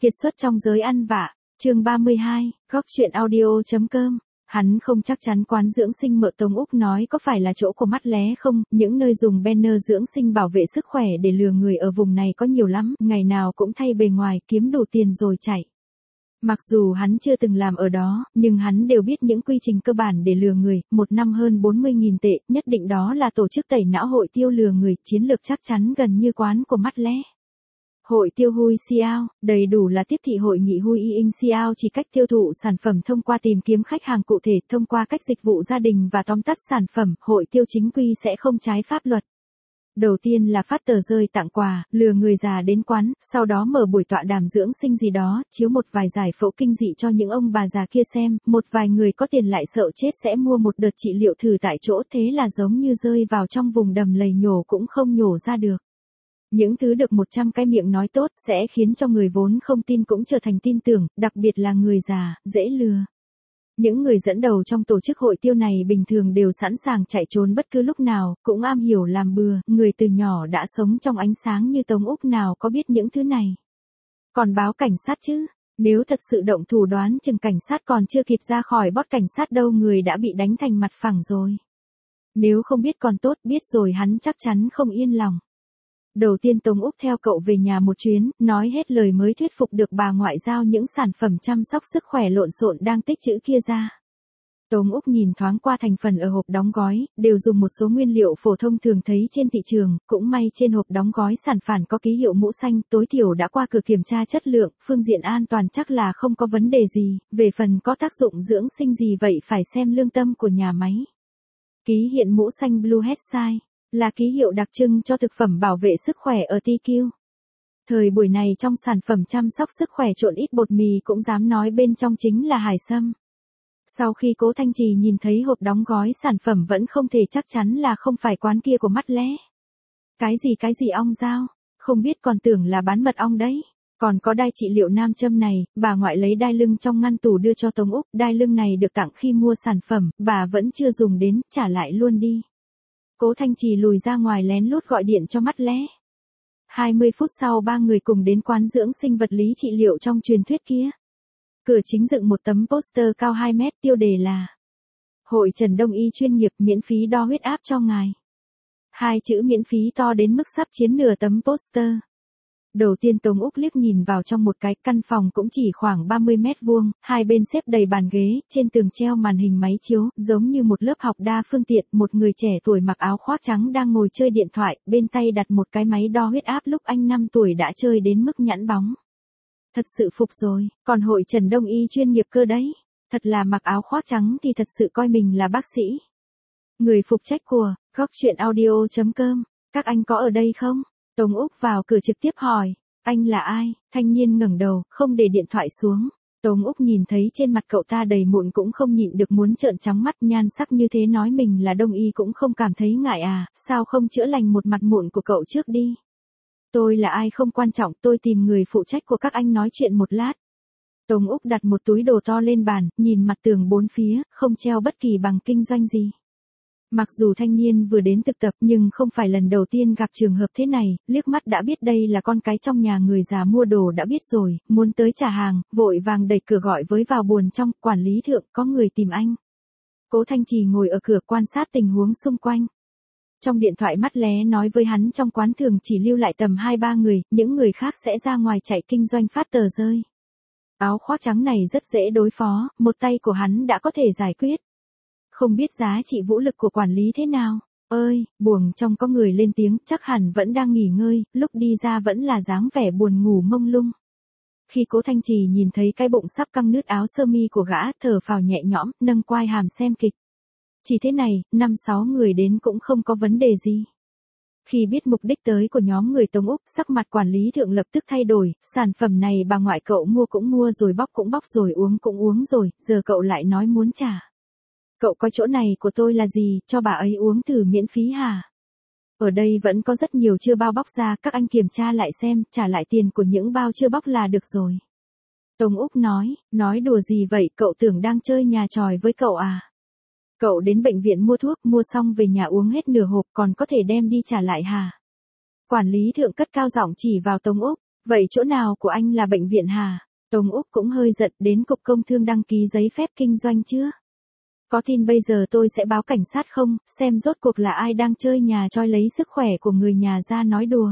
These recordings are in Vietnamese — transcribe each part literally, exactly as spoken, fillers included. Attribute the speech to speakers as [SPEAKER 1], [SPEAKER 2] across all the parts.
[SPEAKER 1] Kiệt xuất trong giới ăn vạ, chương ba mươi hai, góc chuyện audio.com. Hắn không chắc chắn quán dưỡng sinh mợ Tống Úc nói có phải là chỗ của mắt lé không, những nơi dùng banner dưỡng sinh bảo vệ sức khỏe để lừa người ở vùng này có nhiều lắm, ngày nào cũng thay bề ngoài, kiếm đủ tiền rồi chạy. Mặc dù hắn chưa từng làm ở đó, nhưng hắn đều biết những quy trình cơ bản để lừa người, một năm hơn bốn mươi nghìn tệ, nhất định đó là tổ chức tẩy não hội tiêu lừa người, chiến lược chắc chắn gần như quán của mắt lé. Hội tiêu Hui Xiao, đầy đủ là tiếp thị hội nghị Hui Ying Xiao chỉ cách tiêu thụ sản phẩm thông qua tìm kiếm khách hàng cụ thể, thông qua cách dịch vụ gia đình và tóm tắt sản phẩm, hội tiêu chính quy sẽ không trái pháp luật. Đầu tiên là phát tờ rơi tặng quà, lừa người già đến quán, sau đó mở buổi tọa đàm dưỡng sinh gì đó, chiếu một vài giải phẫu kinh dị cho những ông bà già kia xem, một vài người có tiền lại sợ chết sẽ mua một đợt trị liệu thử tại chỗ, thế là giống như rơi vào trong vùng đầm lầy nhổ cũng không nhổ ra được. Những thứ được một trăm cái miệng nói tốt sẽ khiến cho người vốn không tin cũng trở thành tin tưởng, đặc biệt là người già, dễ lừa. Những người dẫn đầu trong tổ chức hội tiêu này bình thường đều sẵn sàng chạy trốn bất cứ lúc nào, cũng am hiểu làm bừa, người từ nhỏ đã sống trong ánh sáng như Tống Úc nào có biết những thứ này. Còn báo cảnh sát chứ, nếu thật sự động thủ đoán chừng cảnh sát còn chưa kịp ra khỏi bót cảnh sát đâu người đã bị đánh thành mặt phẳng rồi. Nếu không biết còn tốt, biết rồi hắn chắc chắn không yên lòng. Đầu tiên Tống Úc theo cậu về nhà một chuyến, nói hết lời mới thuyết phục được bà ngoại giao những sản phẩm chăm sóc sức khỏe lộn xộn đang tích trữ kia ra. Tống Úc nhìn thoáng qua thành phần ở hộp đóng gói, đều dùng một số nguyên liệu phổ thông thường thấy trên thị trường, cũng may trên hộp đóng gói sản phẩm có ký hiệu mũ xanh, tối thiểu đã qua cửa kiểm tra chất lượng, phương diện an toàn chắc là không có vấn đề gì, về phần có tác dụng dưỡng sinh gì vậy phải xem lương tâm của nhà máy. Ký hiện mũ xanh Blue Headside là ký hiệu đặc trưng cho thực phẩm bảo vệ sức khỏe ở tê quy. Thời buổi này trong sản phẩm chăm sóc sức khỏe trộn ít bột mì cũng dám nói bên trong chính là hải sâm. Sau khi Cố Thanh Trì nhìn thấy hộp đóng gói sản phẩm vẫn không thể chắc chắn là không phải quán kia của mắt lé. Cái gì cái gì ong dao, không biết còn tưởng là bán mật ong đấy. Còn có đai trị liệu nam châm này, bà ngoại lấy đai lưng trong ngăn tủ đưa cho Tống Úc, đai lưng này được tặng khi mua sản phẩm, bà vẫn chưa dùng đến, trả lại luôn đi. Cố Thanh Trì lùi ra ngoài lén lút gọi điện cho mắt lé. hai mươi phút sau ba người cùng đến quán dưỡng sinh vật lý trị liệu trong truyền thuyết kia. Cửa chính dựng một tấm poster cao hai mét tiêu đề là Hội Trần Đông Y chuyên nghiệp miễn phí đo huyết áp cho ngài. Hai chữ miễn phí to đến mức sắp chiếm nửa tấm poster. Đầu tiên Tống Úc liếc nhìn vào trong một cái căn phòng cũng chỉ khoảng ba mươi mét vuông, hai bên xếp đầy bàn ghế, trên tường treo màn hình máy chiếu, giống như một lớp học đa phương tiện, một người trẻ tuổi mặc áo khoác trắng đang ngồi chơi điện thoại, bên tay đặt một cái máy đo huyết áp lúc anh năm tuổi đã chơi đến mức nhẵn bóng. Thật sự phục rồi, còn Hội Trần Đông Y chuyên nghiệp cơ đấy, thật là mặc áo khoác trắng thì thật sự coi mình là bác sĩ. Người phục trách của, góc chuyện audio.com, các anh có ở đây không? Tống Úc vào cửa trực tiếp hỏi, anh là ai? Thanh niên ngẩng đầu, không để điện thoại xuống. Tống Úc nhìn thấy trên mặt cậu ta đầy mụn cũng không nhịn được muốn trợn trắng mắt, nhan sắc như thế nói mình là đông y cũng không cảm thấy ngại à, sao không chữa lành một mặt mụn của cậu trước đi? Tôi là ai không quan trọng, tôi tìm người phụ trách của các anh nói chuyện một lát. Tống Úc đặt một túi đồ to lên bàn, nhìn mặt tường bốn phía, không treo bất kỳ bằng kinh doanh gì. Mặc dù thanh niên vừa đến thực tập nhưng không phải lần đầu tiên gặp trường hợp thế này, liếc mắt đã biết đây là con cái trong nhà người già mua đồ đã biết rồi, muốn tới trả hàng, vội vàng đẩy cửa gọi với vào buồn trong, quản lý thượng, có người tìm anh. Cố Thanh Trì ngồi ở cửa quan sát tình huống xung quanh. Trong điện thoại mắt lé nói với hắn trong quán thường chỉ lưu lại tầm hai ba người, những người khác sẽ ra ngoài chạy kinh doanh phát tờ rơi. Áo khoác trắng này rất dễ đối phó, một tay của hắn đã có thể giải quyết. Không biết giá trị vũ lực của quản lý thế nào, ơi, buồng trong có người lên tiếng, chắc hẳn vẫn đang nghỉ ngơi, lúc đi ra vẫn là dáng vẻ buồn ngủ mông lung. Khi Cố Thanh Trì nhìn thấy cái bụng sắp căng nứt áo sơ mi của gã, thở phào nhẹ nhõm, nâng quai hàm xem kịch. Chỉ thế này, năm sáu người đến cũng không có vấn đề gì. Khi biết mục đích tới của nhóm người Tống Úc, sắc mặt quản lý thượng lập tức thay đổi, sản phẩm này bà ngoại cậu mua cũng mua rồi, bóc cũng bóc rồi, uống cũng uống rồi, giờ cậu lại nói muốn trả. Cậu coi chỗ này của tôi là gì, cho bà ấy uống thử miễn phí hả? Ở đây vẫn có rất nhiều chưa bao bóc ra, các anh kiểm tra lại xem, trả lại tiền của những bao chưa bóc là được rồi. Tống Úc nói, nói đùa gì vậy, cậu tưởng đang chơi nhà tròi với cậu à? Cậu đến bệnh viện mua thuốc, mua xong về nhà uống hết nửa hộp còn có thể đem đi trả lại hả? Quản lý thượng cất cao giọng chỉ vào Tống Úc, Vậy chỗ nào của anh là bệnh viện hả? Tống Úc cũng hơi giận, đến cục công thương đăng ký giấy phép kinh doanh chưa? Có tin bây giờ tôi sẽ báo cảnh sát không, xem rốt cuộc là ai đang chơi nhà choi lấy sức khỏe của người nhà ra nói đùa.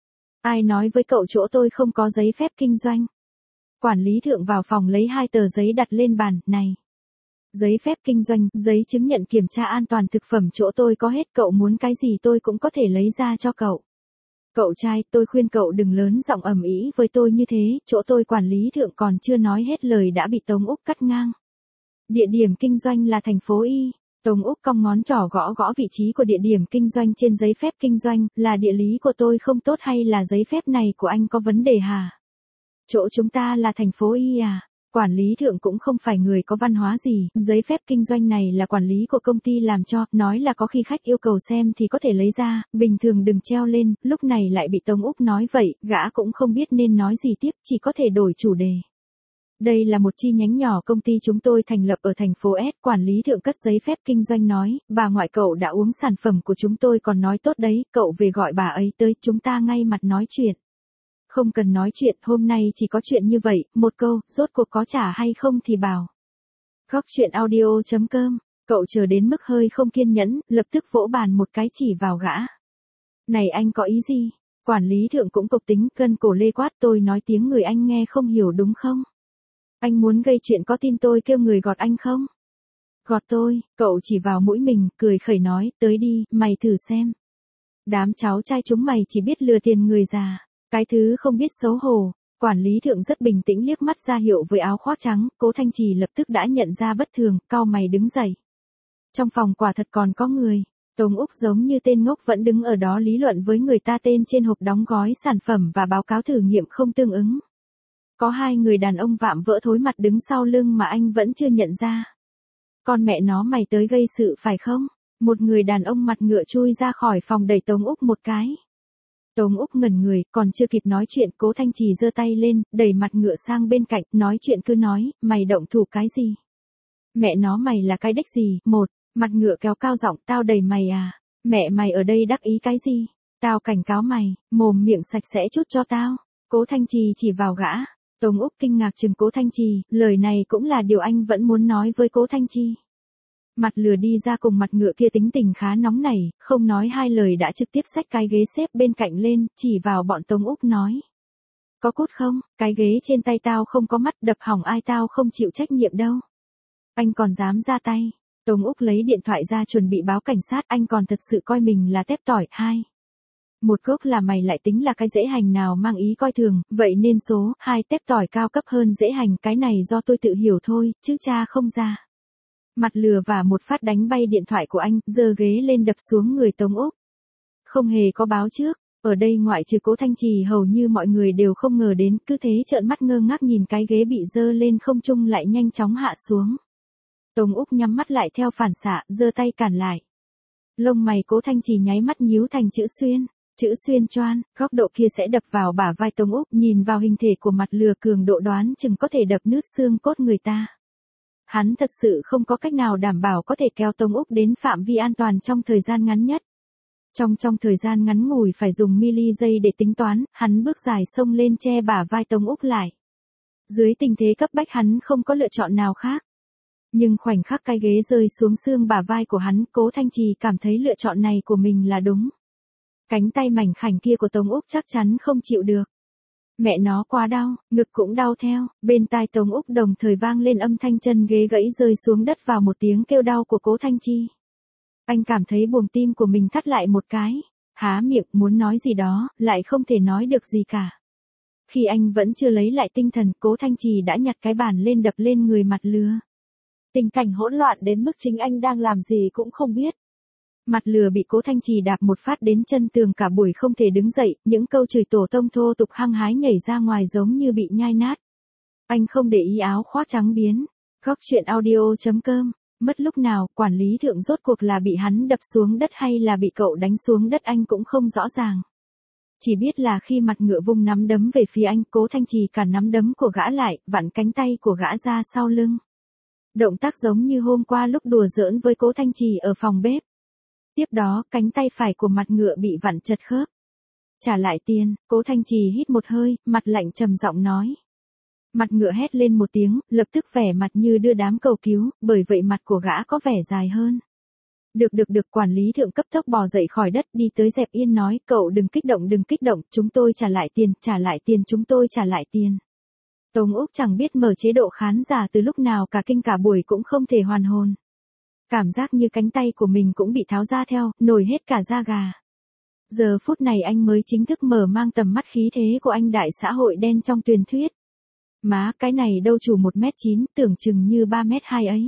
[SPEAKER 1] Ai nói với cậu chỗ tôi không có giấy phép kinh doanh? Quản lý Thượng vào phòng lấy hai tờ giấy đặt lên bàn, này. Giấy phép kinh doanh, giấy chứng nhận kiểm tra an toàn thực phẩm chỗ tôi có hết, cậu muốn cái gì tôi cũng có thể lấy ra cho cậu. Cậu trai, tôi khuyên cậu đừng lớn giọng ầm ĩ với tôi như thế, chỗ tôi quản lý Thượng còn chưa nói hết lời đã bị Tống Úc cắt ngang. Địa điểm kinh doanh là thành phố Y. Tống Úc cong ngón trỏ gõ gõ vị trí của địa điểm kinh doanh trên giấy phép kinh doanh, là địa lý của tôi không tốt hay là giấy phép này của anh có vấn đề hả? Chỗ chúng ta là thành phố Y à? Quản lý Thượng cũng không phải người có văn hóa gì, giấy phép kinh doanh này là quản lý của công ty làm cho, nói là có khi khách yêu cầu xem thì có thể lấy ra, bình thường đừng treo lên, lúc này lại bị Tống Úc nói vậy, gã cũng không biết nên nói gì tiếp, chỉ có thể đổi chủ đề. Đây là một chi nhánh nhỏ công ty chúng tôi thành lập ở thành phố S, quản lý Thượng cất giấy phép kinh doanh nói, bà ngoại cậu đã uống sản phẩm của chúng tôi còn nói tốt đấy, cậu về gọi bà ấy tới, chúng ta ngay mặt nói chuyện. Không cần nói chuyện, hôm nay chỉ có chuyện như vậy, một câu, rốt cuộc có trả hay không thì bảo. Góc chuyện audio chấm com, cậu chờ đến mức hơi không kiên nhẫn, lập tức vỗ bàn một cái chỉ vào gã. Này anh có ý gì? Quản lý Thượng cũng cộc tính, cân cổ lê quát, tôi nói tiếng người anh nghe không hiểu đúng không? Anh muốn gây chuyện có tin tôi kêu người gọt anh không? Gọt tôi, cậu chỉ vào mũi mình, cười khẩy nói, tới đi, mày thử xem. Đám cháu trai chúng mày chỉ biết lừa tiền người già. Cái thứ không biết xấu hổ. Quản lý Thượng rất bình tĩnh liếc mắt ra hiệu với áo khoác trắng, Cố Thanh Trì lập tức đã nhận ra bất thường, cau mày đứng dậy. Trong phòng quả thật còn có người. Tống Úc giống như tên ngốc vẫn đứng ở đó lý luận với người ta tên trên hộp đóng gói sản phẩm và báo cáo thử nghiệm không tương ứng. Có hai người đàn ông vạm vỡ thối mặt đứng sau lưng mà anh vẫn chưa nhận ra. Con mẹ nó mày tới gây sự phải không? Một người đàn ông mặt ngựa chui ra khỏi phòng đẩy Tống Úc một cái. Tống Úc ngẩn người, còn chưa kịp nói chuyện, Cố Thanh Trì giơ tay lên, đẩy mặt ngựa sang bên cạnh, nói chuyện cứ nói, mày động thủ cái gì? Mẹ nó mày là cái đếch gì? Một, mặt ngựa kéo cao giọng, tao đẩy mày à? Mẹ mày ở đây đắc ý cái gì? Tao cảnh cáo mày, mồm miệng sạch sẽ chút cho tao. Cố Thanh Trì chỉ vào gã. Tống Úc kinh ngạc chừng Cố Thanh Trì, lời này cũng là điều anh vẫn muốn nói với Cố Thanh Trì. Mặt lừa đi ra cùng mặt ngựa kia tính tình khá nóng nảy, không nói hai lời đã trực tiếp xách cái ghế xếp bên cạnh lên, chỉ vào bọn Tống Úc nói. Có cút không, cái ghế trên tay tao không có mắt, đập hỏng ai tao không chịu trách nhiệm đâu. Anh còn dám ra tay. Tống Úc lấy điện thoại ra chuẩn bị báo cảnh sát, anh còn thật sự coi mình là tép tỏi. Hai. Một gốc là mày lại tính là cái dễ hành nào mang ý coi thường, vậy nên số hai tép tỏi cao cấp hơn dễ hành, cái này do tôi tự hiểu thôi, chứ cha không ra. Mặt lừa và một phát đánh bay điện thoại của anh, giơ ghế lên đập xuống người Tống Úc. Không hề có báo trước, ở đây ngoại trừ Cố Thanh Trì hầu như mọi người đều không ngờ đến, cứ thế trợn mắt ngơ ngác nhìn cái ghế bị giơ lên không trung lại nhanh chóng hạ xuống. Tống Úc nhắm mắt lại theo phản xạ, giơ tay cản lại. Lông mày Cố Thanh Trì nháy mắt nhíu thành chữ xuyên, chữ xuyên choan, góc độ kia sẽ đập vào bả vai Tống Úc, nhìn vào hình thể của mặt lừa cường độ đoán chừng có thể đập nứt xương cốt người ta. Hắn thật sự không có cách nào đảm bảo có thể kéo Tống Úc đến phạm vi an toàn trong thời gian ngắn nhất. Trong trong thời gian ngắn ngủi phải dùng mili giây để tính toán, hắn bước dài xông lên che bả vai Tống Úc lại. Dưới tình thế cấp bách hắn không có lựa chọn nào khác. Nhưng khoảnh khắc cái ghế rơi xuống xương bả vai của hắn, Cố Thanh Trì cảm thấy lựa chọn này của mình là đúng. Cánh tay mảnh khảnh kia của Tống Úc chắc chắn không chịu được. Mẹ nó quá đau, ngực cũng đau theo, bên tai Tống Úc đồng thời vang lên âm thanh chân ghế gãy rơi xuống đất vào một tiếng kêu đau của Cố Thanh Chi. Anh cảm thấy buồng tim của mình thắt lại một cái, há miệng muốn nói gì đó, lại không thể nói được gì cả. Khi anh vẫn chưa lấy lại tinh thần, Cố Thanh Trì đã nhặt cái bàn lên đập lên người mặt lừa. Tình cảnh hỗn loạn đến mức chính anh đang làm gì cũng không biết. Mặt lừa bị Cố Thanh Trì đạp một phát đến chân tường cả buổi không thể đứng dậy, những câu chửi tổ tông thô tục hăng hái nhảy ra ngoài giống như bị nhai nát. Anh không để ý áo khoác trắng biến. Góc chuyện audio chấm com, mất lúc nào, quản lý Thượng rốt cuộc là bị hắn đập xuống đất hay là bị cậu đánh xuống đất anh cũng không rõ ràng. Chỉ biết là khi mặt ngựa vung nắm đấm về phía anh, Cố Thanh Trì cản nắm đấm của gã lại, vặn cánh tay của gã ra sau lưng. Động tác giống như hôm qua lúc đùa giỡn với Cố Thanh Trì ở phòng bếp. Tiếp đó, cánh tay phải của mặt ngựa bị vặn chật khớp. Trả lại tiền, Cố Thanh Trì hít một hơi, mặt lạnh trầm giọng nói. Mặt ngựa hét lên một tiếng, lập tức vẻ mặt như đưa đám cầu cứu, bởi vậy mặt của gã có vẻ dài hơn. Được được được, quản lý thượng cấp tốc bò dậy khỏi đất đi tới dẹp yên nói, cậu đừng kích động đừng kích động, chúng tôi trả lại tiền, trả lại tiền chúng tôi trả lại tiền. Tống Úc chẳng biết mở chế độ khán giả từ lúc nào, cả kinh cả buổi cũng không thể hoàn hồn. Cảm giác như cánh tay của mình cũng bị tháo ra theo, nổi hết cả da gà. Giờ phút này anh mới chính thức mở mang tầm mắt khí thế của anh đại xã hội đen trong truyền thuyết. Má, cái này đâu chủ một mét chín, tưởng chừng như ba mét hai ấy.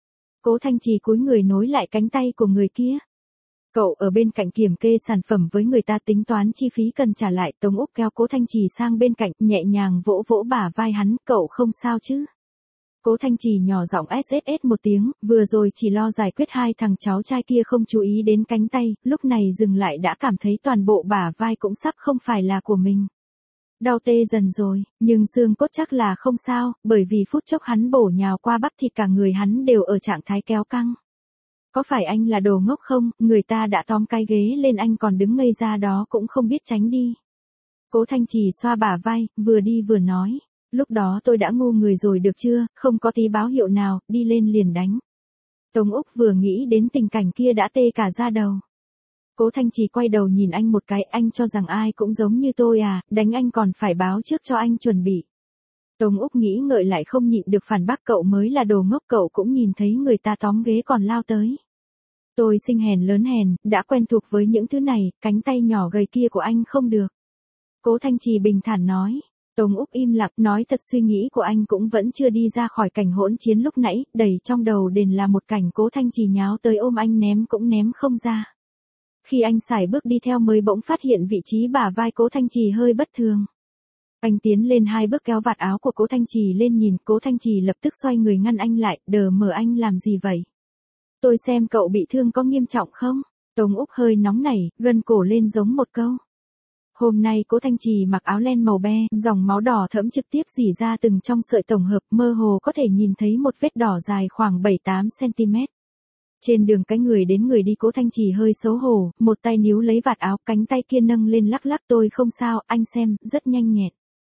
[SPEAKER 1] Cố Thanh Trì cúi người nối lại cánh tay của người kia. Cậu ở bên cạnh kiểm kê sản phẩm với người ta tính toán chi phí cần trả lại. Tống Úc kéo Cố Thanh Trì sang bên cạnh, nhẹ nhàng vỗ vỗ bả vai hắn, cậu không sao chứ. Cố Thanh Trì nhỏ giọng ét ét ét một tiếng, vừa rồi chỉ lo giải quyết hai thằng cháu trai kia không chú ý đến cánh tay, lúc này dừng lại đã cảm thấy toàn bộ bả vai cũng sắp không phải là của mình. Đau tê dần rồi, nhưng xương cốt chắc là không sao, bởi vì phút chốc hắn bổ nhào qua bắp thịt cả người hắn đều ở trạng thái kéo căng. Có phải anh là đồ ngốc không, người ta đã tóm cái ghế lên anh còn đứng ngây ra đó cũng không biết tránh đi. Cố Thanh Trì xoa bả vai, vừa đi vừa nói, lúc đó tôi đã ngu người rồi được chưa, không có tí báo hiệu nào, đi lên liền đánh. Tống Úc vừa nghĩ đến tình cảnh kia đã tê cả da đầu. Cố Thanh Trì quay đầu nhìn anh một cái, anh cho rằng ai cũng giống như tôi à, đánh anh còn phải báo trước cho anh chuẩn bị. Tống Úc nghĩ ngợi lại không nhịn được phản bác, cậu mới là đồ ngốc, cậu cũng nhìn thấy người ta tóm ghế còn lao tới. Tôi sinh hèn lớn hèn, đã quen thuộc với những thứ này, cánh tay nhỏ gầy kia của anh không được. Cố Thanh Trì bình thản nói. Tống Úc im lặng, nói thật suy nghĩ của anh cũng vẫn chưa đi ra khỏi cảnh hỗn chiến lúc nãy, đầy trong đầu đền là một cảnh Cố Thanh Trì nháo tới ôm anh ném cũng ném không ra. Khi anh sải bước đi theo mới bỗng phát hiện vị trí bả vai Cố Thanh Trì hơi bất thường. Anh tiến lên hai bước kéo vạt áo của Cố Thanh Trì lên nhìn, Cố Thanh Trì lập tức xoay người ngăn anh lại, đờ mờ anh làm gì vậy? Tôi xem cậu bị thương có nghiêm trọng không? Tống Úc hơi nóng nảy, gân cổ lên giống một câu. Hôm nay Cố Thanh Trì mặc áo len màu be, dòng máu đỏ thẫm trực tiếp rỉ ra từng trong sợi tổng hợp, mơ hồ có thể nhìn thấy một vết đỏ dài khoảng bảy tám xăng-ti-mét. Trên đường cái người đến người đi, Cố Thanh Trì hơi xấu hổ, một tay níu lấy vạt áo, cánh tay kia nâng lên lắc lắc, tôi không sao, anh xem, rất nhanh nhẹn.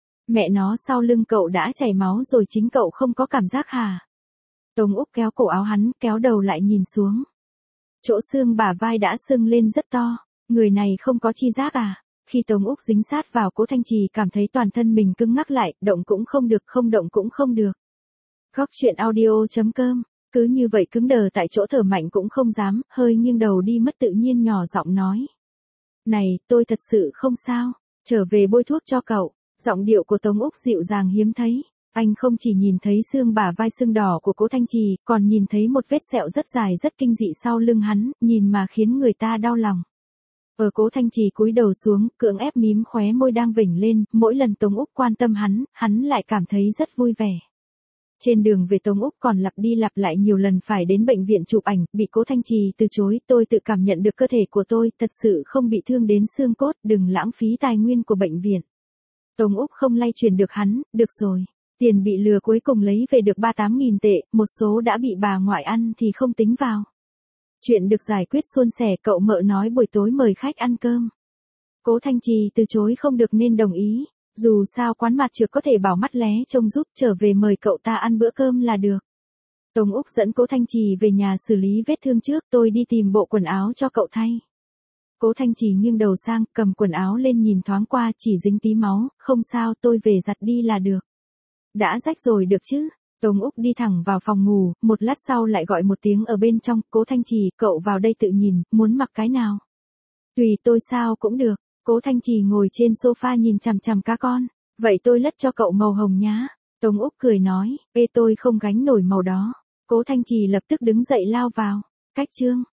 [SPEAKER 1] Mẹ nó, sau lưng cậu đã chảy máu rồi chính cậu không có cảm giác hả? Tống Úc kéo cổ áo hắn, kéo đầu lại nhìn xuống. Chỗ xương bả vai đã sưng lên rất to, người này không có chi giác à? Khi Tống Úc dính sát vào, Cố Thanh Trì cảm thấy toàn thân mình cứng ngắc lại, động cũng không được, không động cũng không được. Góc truyện audio chấm com, cứ như vậy cứng đờ tại chỗ, thở mạnh cũng không dám, hơi nghiêng đầu đi mất tự nhiên nhỏ giọng nói. Này, tôi thật sự không sao, trở về bôi thuốc cho cậu. Giọng điệu của Tống Úc dịu dàng hiếm thấy. Anh không chỉ nhìn thấy xương bả vai sưng đỏ của Cố Thanh Trì, còn nhìn thấy một vết sẹo rất dài rất kinh dị sau lưng hắn, nhìn mà khiến người ta đau lòng. Ở Cố Thanh Trì cúi đầu xuống, cưỡng ép mím khóe môi đang vểnh lên, mỗi lần Tống Úc quan tâm hắn, hắn lại cảm thấy rất vui vẻ. Trên đường về Tống Úc còn lặp đi lặp lại nhiều lần phải đến bệnh viện chụp ảnh, bị Cố Thanh Trì từ chối, tôi tự cảm nhận được cơ thể của tôi, thật sự không bị thương đến xương cốt, đừng lãng phí tài nguyên của bệnh viện. Tống Úc không lay truyền được hắn, được rồi. Tiền bị lừa cuối cùng lấy về được ba mươi tám nghìn tệ, một số đã bị bà ngoại ăn thì không tính vào. Chuyện được giải quyết suôn sẻ, cậu mợ nói buổi tối mời khách ăn cơm. Cố Thanh Trì từ chối không được nên đồng ý, dù sao quán mặt trược có thể bảo mắt lé trông giúp, trở về mời cậu ta ăn bữa cơm là được. Tống Úc dẫn Cố Thanh Trì về nhà xử lý vết thương trước, tôi đi tìm bộ quần áo cho cậu thay. Cố Thanh Trì nghiêng đầu sang, cầm quần áo lên nhìn thoáng qua, chỉ dính tí máu, không sao, tôi về giặt đi là được. Đã rách rồi được chứ? Tống Úc đi thẳng vào phòng ngủ, một lát sau lại gọi một tiếng ở bên trong, Cố Thanh Trì, cậu vào đây tự nhìn, muốn mặc cái nào? Tùy tôi, sao cũng được. Cố Thanh Trì ngồi trên sofa nhìn chằm chằm cá con, vậy tôi lất cho cậu màu hồng nhá. Tống Úc cười nói, ê tôi không gánh nổi màu đó. Cố Thanh Trì lập tức đứng dậy lao vào, cách chương.